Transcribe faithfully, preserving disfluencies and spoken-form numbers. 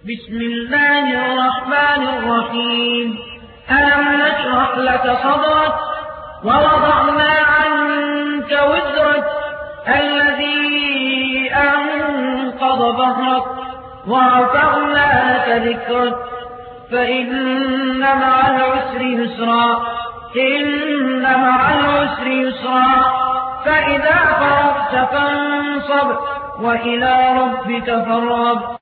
بسم الله الرحمن الرحيم ألم نشرح لك صدرك ووضعنا عنك وزرك الذي أنقض ظهرك ورفعنا لك ذكرك فإن مع العسر يسرا إن مع العسر يسرا فإذا فرغت فانصب وإلى ربك فارغب